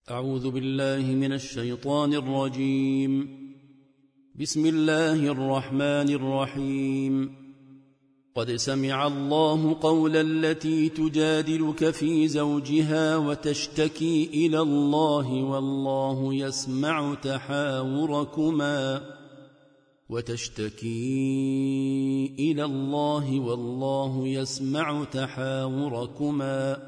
أعوذ بالله من الشيطان الرجيم. بسم الله الرحمن الرحيم. قد سمع الله قول التي تجادلك في زوجها وتشتكي إلى الله والله يسمع تحاوركما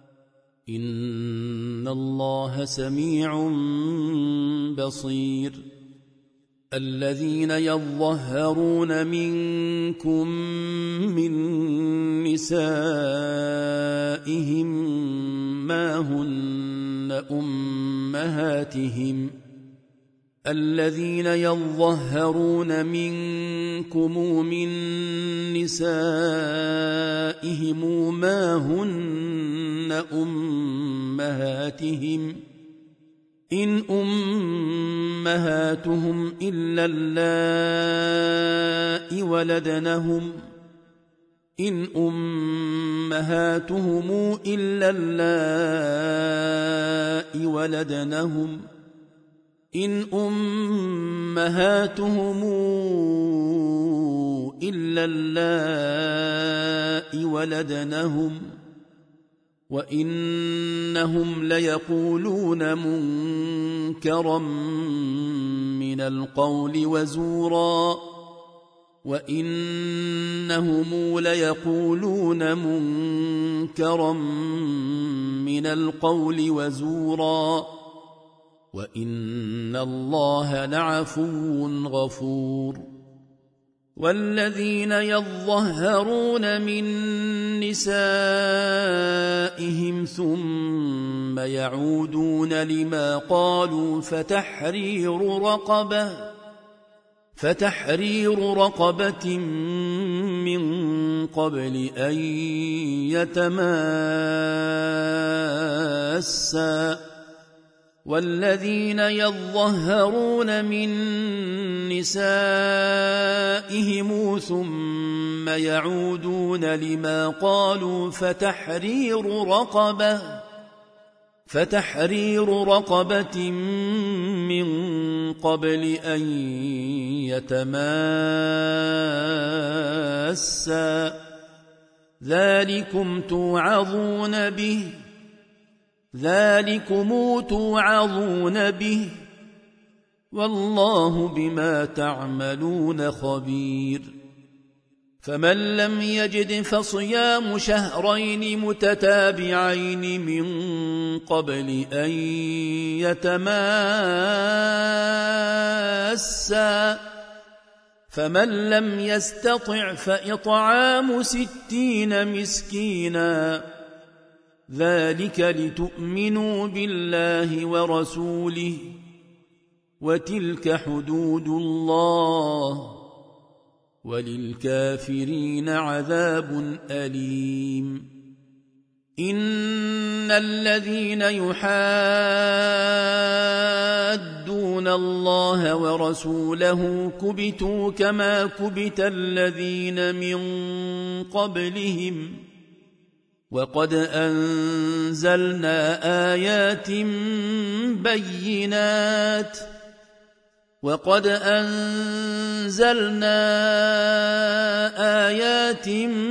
إن الله سميع بصير. الذين يظهرون منكم من نسائهم ما هن أمهاتهم إن أمهاتهم إلا اللائي ولدنهم وإنهم ليقولون منكرا من القول وزورا وإن الله لعفو غفور. والذين يظهرون من نسائهم ثم يعودون لما قالوا فتحرير رقبة من قبل أن يتماسا. والذين يظهرون من نسائهم ثم يعودون لما قالوا فتحرير رقبة من قبل أن يتماسا. ذلكم توعظون به والله بما تعملون خبير. فمن لم يجد فصيام شهرين متتابعين من قبل أن يتماسا. فمن لم يستطع فإطعام 60 مسكينا ذلك لتؤمنوا بالله ورسوله وتلك حدود الله وللكافرين عذاب أليم. إن الذين يحادون الله ورسوله كبتوا كما كبت الذين من قبلهم وقد أنزلنا آيات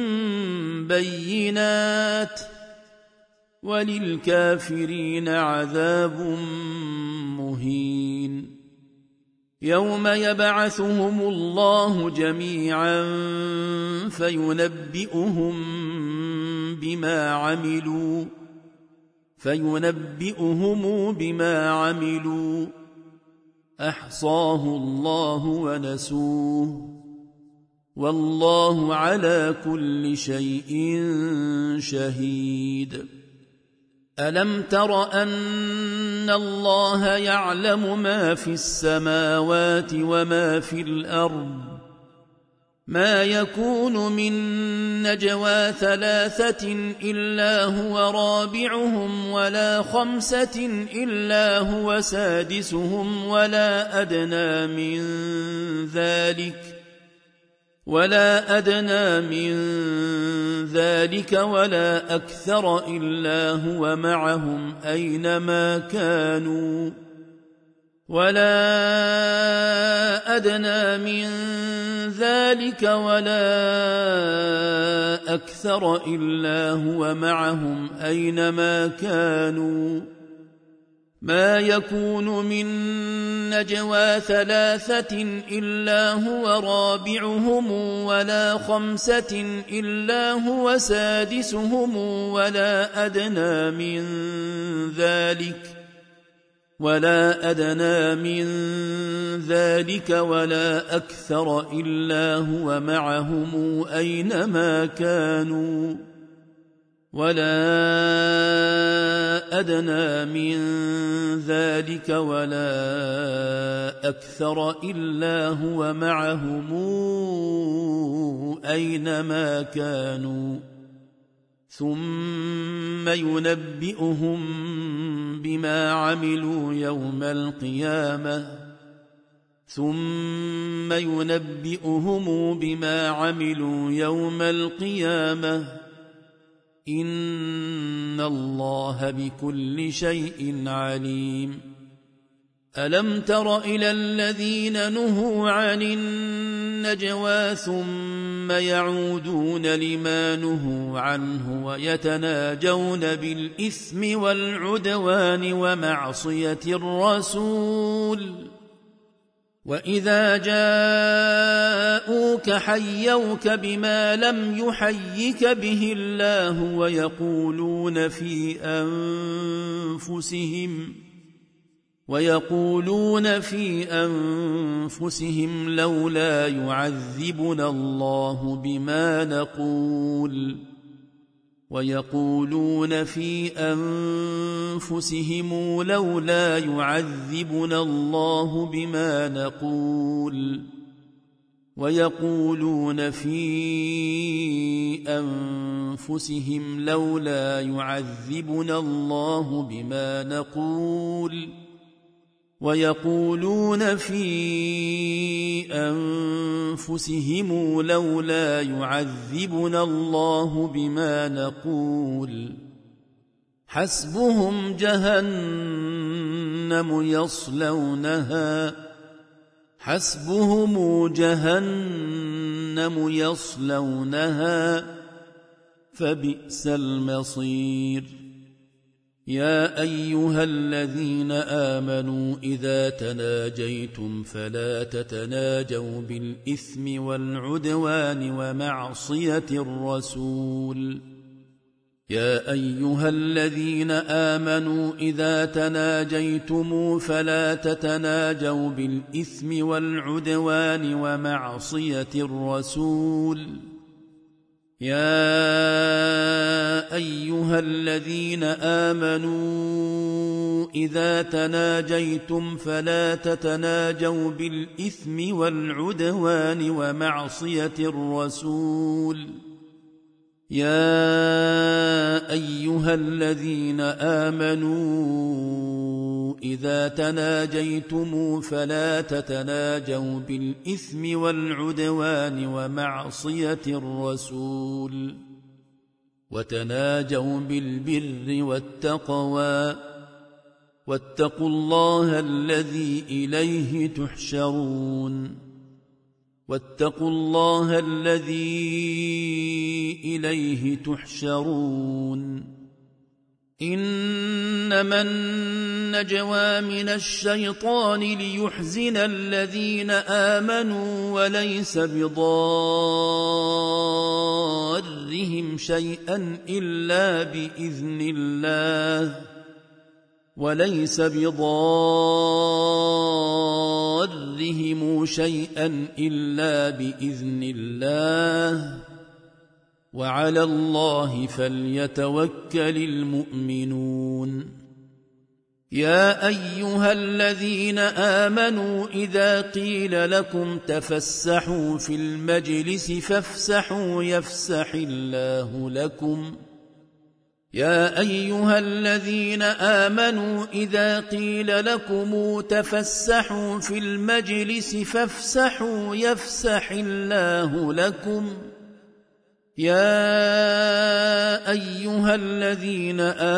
بينات وللكافرين عذاب مهين. يوم يبعثهم الله جميعا فينبئهم بما عملوا أحصاه الله ونسوه والله على كل شيء شهيد. ألم تر أن الله يعلم ما في السماوات وما في الأرض ما يكون من نجوى 3 إلا هو رابعهم ولا 5 إلا هو سادسهم ولا أدنى من ذلك ولا أدنى من ذلك ولا أكثر إلا هو معهم أينما كانوا ولا أدنى من ذلك ولا أكثر إلا هو معهم أينما كانوا ما يكون من نجوى ثلاثة إلا هو رابعهم ولا خمسة إلا هو سادسهم ولا أدنى من ذلك ولا أكثر إلا هو معهم أينما كانوا ولا أدنى من ذلك ولا أكثر إلا هو معهم أينما كانوا ثم ينبئهم بما عملوا يوم القيامة إن الله بكل شيء عليم ألم تر إلى الذين نهوا عن النجوى ثم يعودون لما نهوا عنه ويتناجون بالإثم والعدوان ومعصية الرسول وإذا جاءوك حيوك بما لم يحيك به الله ويقولون في أنفسهم لولا يعذبنا الله بما نقول ويقولون في أنفسهم لولا يعذبنا الله بما نقول حسبهم جهنم يصلونها فبئس المصير يا أيها الذين آمنوا إذا تناجيتم فلا تتناجوا بالإثم والعدوان ومعصية الرسول يا أيها الذين آمنوا إذا تناجيتم فلا تتناجوا بالإثم والعدوان ومعصية الرسول يا أيها الذين آمنوا إذا تناجيتم فلا تتناجوا بالإثم والعدوان ومعصية الرسول يا أيها الذين آمنوا إذا تناجيتم فلا تتناجوا بالإثم والعدوان ومعصية الرسول وتناجوا بالبر والتقوى واتقوا الله الذي إليه تحشرون إنما النجوى من الشيطان ليحزن الذين آمنوا وليس بضارهم شيئا إلا بإذن الله وعلى الله فليتوكل المؤمنون يا أيها الذين آمنوا إذا قيل لكم تفسحوا في المجلس فافسحوا يا أيها الذين آمنوا إذا قيل لكم تفسحوا في المجلس فافسحوا يفسح الله لكم يا أيها الذين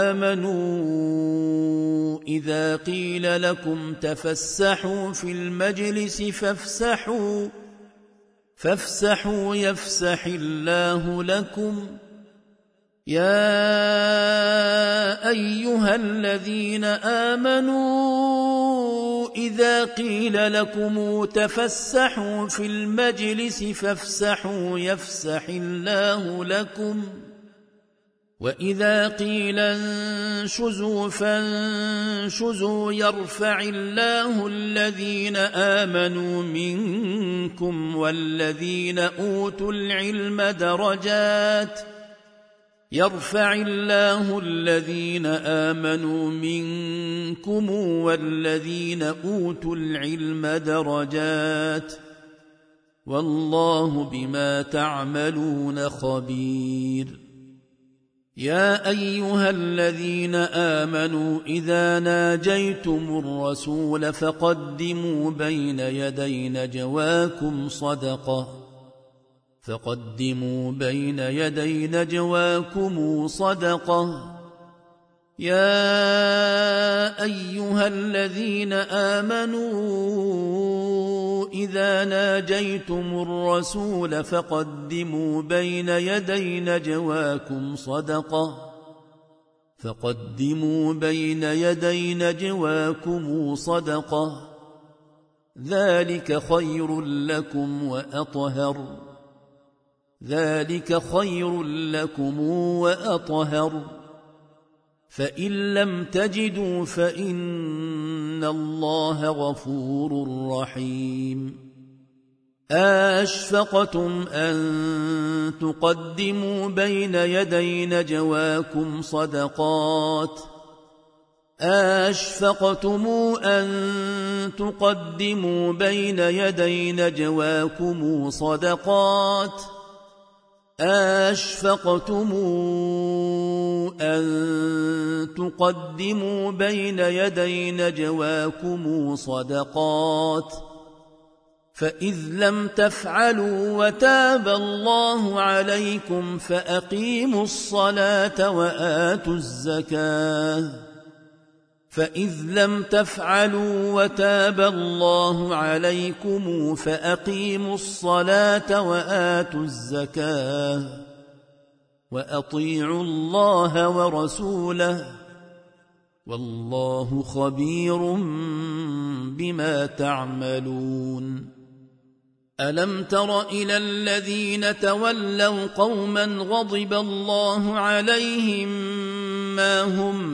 آمنوا إذا قيل لكم تفسحوا في المجلس فافسحوا يفسح الله لكم يا أيها الذين آمنوا إذا قيل لكم تفسحوا في المجلس فافسحوا يفسح الله لكم وإذا قيل انشزوا فانشزوا يرفع الله الذين آمنوا منكم والذين أوتوا العلم درجات يرفع الله الذين آمنوا منكم والذين أوتوا العلم درجات والله بما تعملون خبير يا أيها الذين آمنوا إذا ناجيتم الرسول فقدموا بين يدي نجواكم صدقة يا أيها الذين آمنوا إذا ناجيتم الرسول فقدموا بين يدي نجواكم صدقة ذلك خير لكم وأطهر فإن لم تجدوا فإن الله غفور رحيم أشفقتم أن تقدموا بين يدي نجواكم صدقات فإذ لم تفعلوا وتاب الله عليكم فأقيموا الصلاة وآتوا الزكاة وأطيعوا الله ورسوله والله خبير بما تعملون ألم تر إلى الذين تولوا قوما غضب الله عليهم ما هم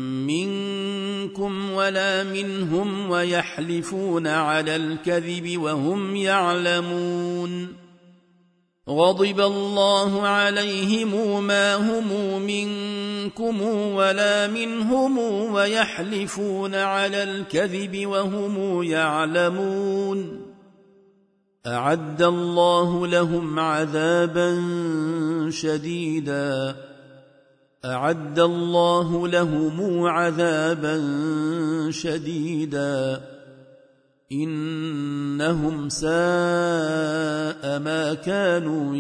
منكم ولا منهم ويحلفون على الكذب وهم يعلمون غضب الله عليهم ما هم منكم ولا منهم ويحلفون على الكذب وهم يعلمون أعد الله لهم عذابا شديدا إنهم ساء ما كانوا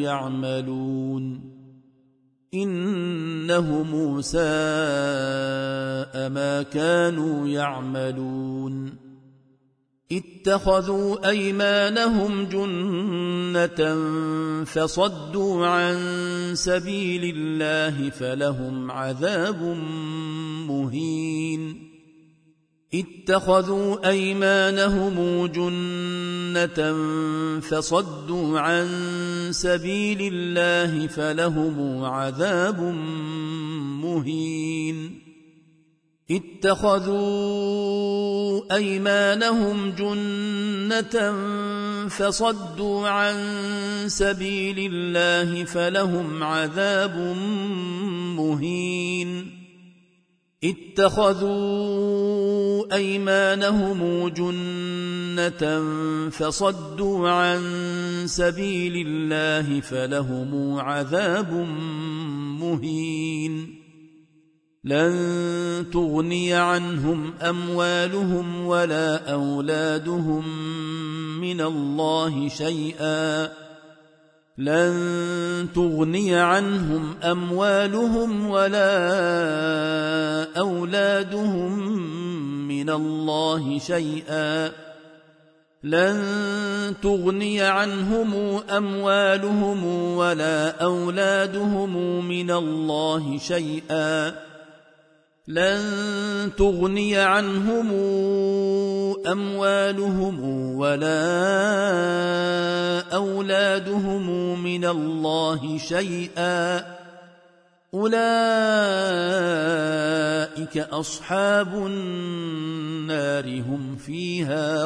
يعملون اتخذوا أيمانهم جنة فصدوا عن سبيل الله فلهم عذاب مهين اتخذوا أيمانهم جنة فصدوا عن سبيل الله فلهم عذاب مهين اتخذوا أيمانهم جنة فصدوا عن سبيل الله فلهم عذاب مهين لن تغني عنهم أموالهم ولا أولادهم من الله شيئا لن تغني عنهم أموالهم ولا أولادهم من الله شيئا لن تغني عنهم أموالهم ولا أولادهم من الله شيئا لن تغني عنهم أموالهم ولا أولادهم من الله شيئا أولئك أصحاب النار هم فيها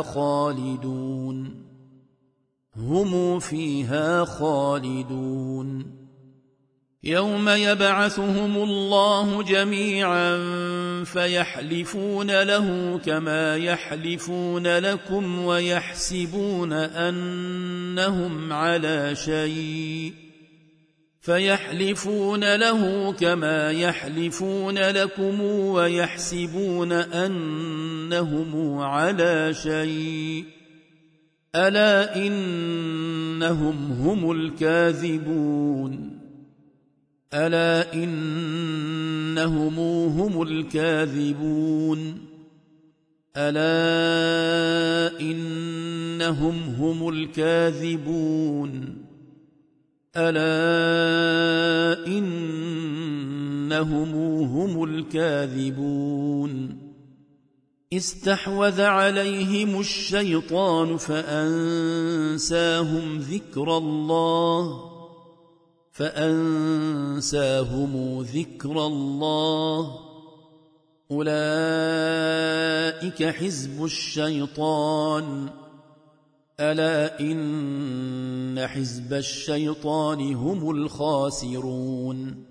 خالدون يوم يبعثهم الله جميعا فيحلفون له كما يحلفون لكم ويحسبون أنهم على شيء ألا إنهم هم الكاذبون استحوذ عليهم الشيطان فأنساهم ذكر الله أولئك حزب الشيطان ألا إن حزب الشيطان هم الخاسرون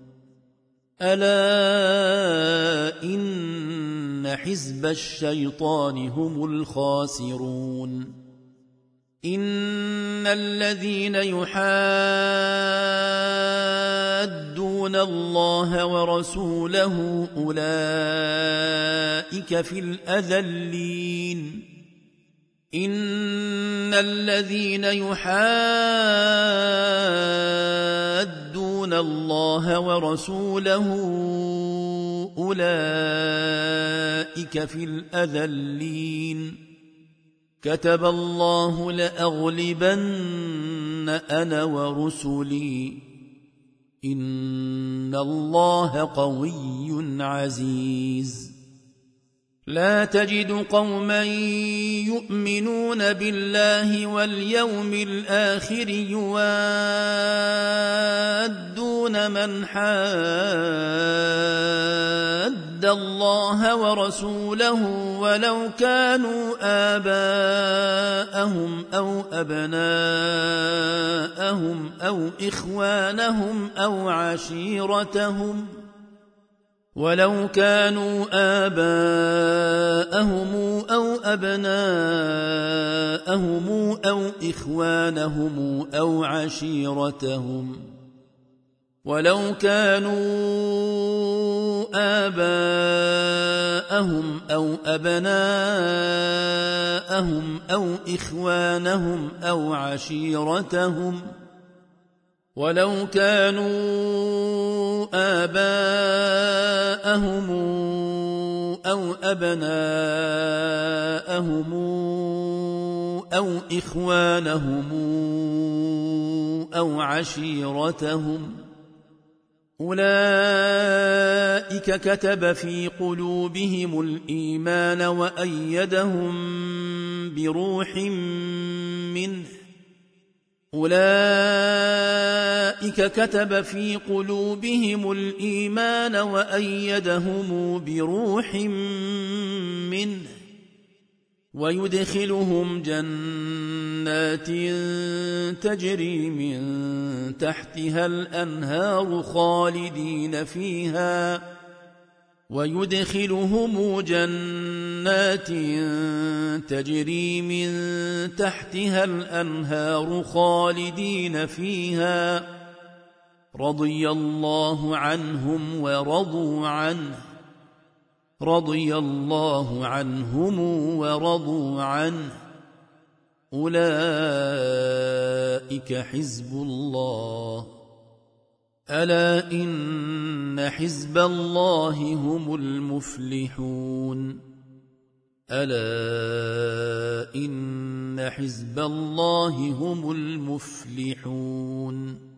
إن الذين يحادون الله ورسوله أولئك في الأذلين إن الذين يحادون الله ورسوله أولئك في الأذلين كتب الله لأغلبن أنا ورسلي إن الله قوي عزيز لا تجد قوما يؤمنون بالله واليوم الآخر يوادون من حاد الله ورسوله ولو كانوا آباءهم أو أبناءهم أو إخوانهم أو عشيرتهم ولو كانوا آباءهم أو أبناءهم أو إخوانهم أو عشيرتهم ولو كانوا آباءهم أو أبناءهم أو إخوانهم أو عشيرتهم ولو كانوا آباءهم أو أبناءهم أو إخوانهم أو عشيرتهم أولئك كتب في قلوبهم الإيمان وأيدهم بروح منه ويدخلهم جنات تجري من تحتها الأنهار خالدين فيها رضي الله عنهم ورضوا عنه رضي الله عنهم ورضوا عنه أولئك حزب الله ألا إن حزب الله هم المفلحون ألا إن حزب الله هم المفلحون